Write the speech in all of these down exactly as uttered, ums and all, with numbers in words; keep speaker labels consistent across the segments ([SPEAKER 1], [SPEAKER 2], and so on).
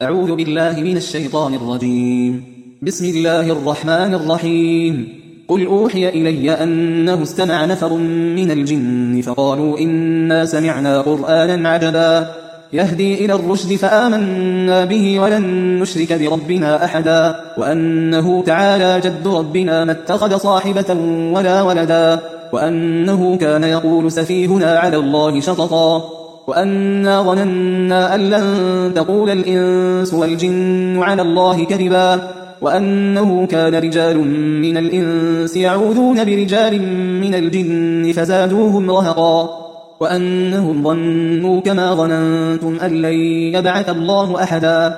[SPEAKER 1] أعوذ بالله من الشيطان الرجيم. بسم الله الرحمن الرحيم. قل أوحي إلي أنه استمع نفر من الجن فقالوا إنا سمعنا قرآنا عجبا يهدي إلى الرشد فآمنا به ولن نشرك بربنا أحدا وأنه تعالى جد ربنا ما اتخذ صاحبة ولا ولدا وأنه كان يقول سفيهنا على الله شططا وأنا ظننا أن لن تقول الإنس والجن على الله كذبا وأنه كان رجال من الإنس يعوذون برجال من الجن فزادوهم رهقا وأنهم ظنوا كما ظننتم أن لن يبعث الله أحدا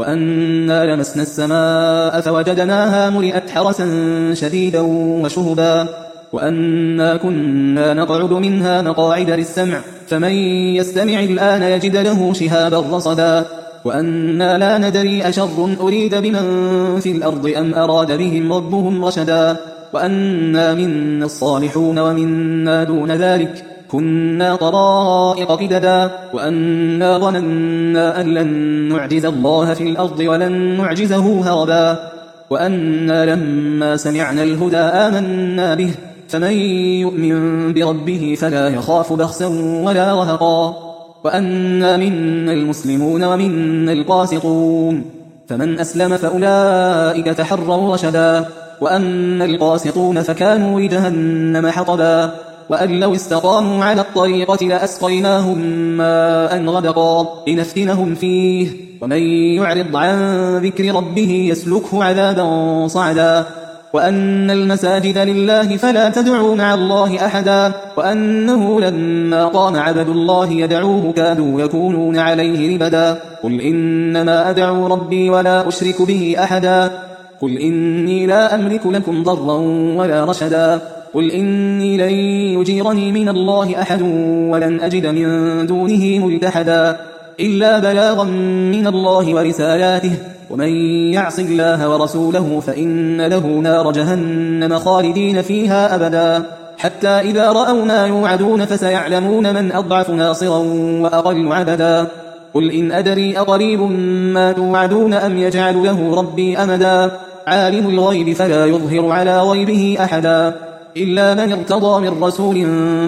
[SPEAKER 1] وأنا لمسنا السماء فوجدناها ملئت حرسا شديدا وشهبا وأنا كنا نقعد منها مقاعد للسمع فمن يستمع الآن يجد له شهابا رصدا وأنا لا ندري أشر أريد بمن في الأرض أم أراد بهم ربهم رشدا وأنا منا الصالحون ومنا دون ذلك كنا طرائق قددا وأنا ظننا أن لن نعجز الله في الأرض ولن نعجزه هربا وأنا لما سمعنا الهدى آمنا به فمن يؤمن بربه فلا يخاف بخسا ولا رهقا وأنا منا المسلمون ومنا القاسطون فمن أسلم فأولئك تحروا رشدا وأما القاسطون فكانوا لجهنم حطبا وأن لو استقاموا على الطريقة لأسقيناهم ماء غدقا لنفتنهم فيه ومن يعرض عن ذكر ربه يسلكه عذابا صعدا وأن المساجد لله فلا تدعوا مع الله أحدا وأنه لما قام عبد الله يدعوه كادوا يكونون عليه لبدا قل إنما أدعو ربي ولا أشرك به أحدا قل إني لا أملك لكم ضرا ولا رشدا قل إني لن يجيرني من الله أحد ولن أجد من دونه ملتحدا إلا بلاغا من الله ورسالاته ومن يعص الله ورسوله فإن له نار جهنم خالدين فيها أبدا حتى إذا رأوا ما يوعدون فسيعلمون من أضعف ناصرا وأقل عددا قل إن أدري أقريب ما توعدون أم يجعل له ربي أمدا عالم الغيب فلا يظهر على غيبه أحدا إلا من ارتضى من رسول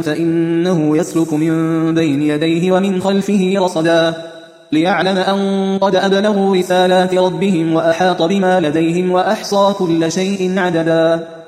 [SPEAKER 1] فإنه يسلك من بين يديه ومن خلفه رصدا ليعلم أن قد أبلغوا رسالات ربهم وأحاط بما لديهم وأحصى كل شيء عددا.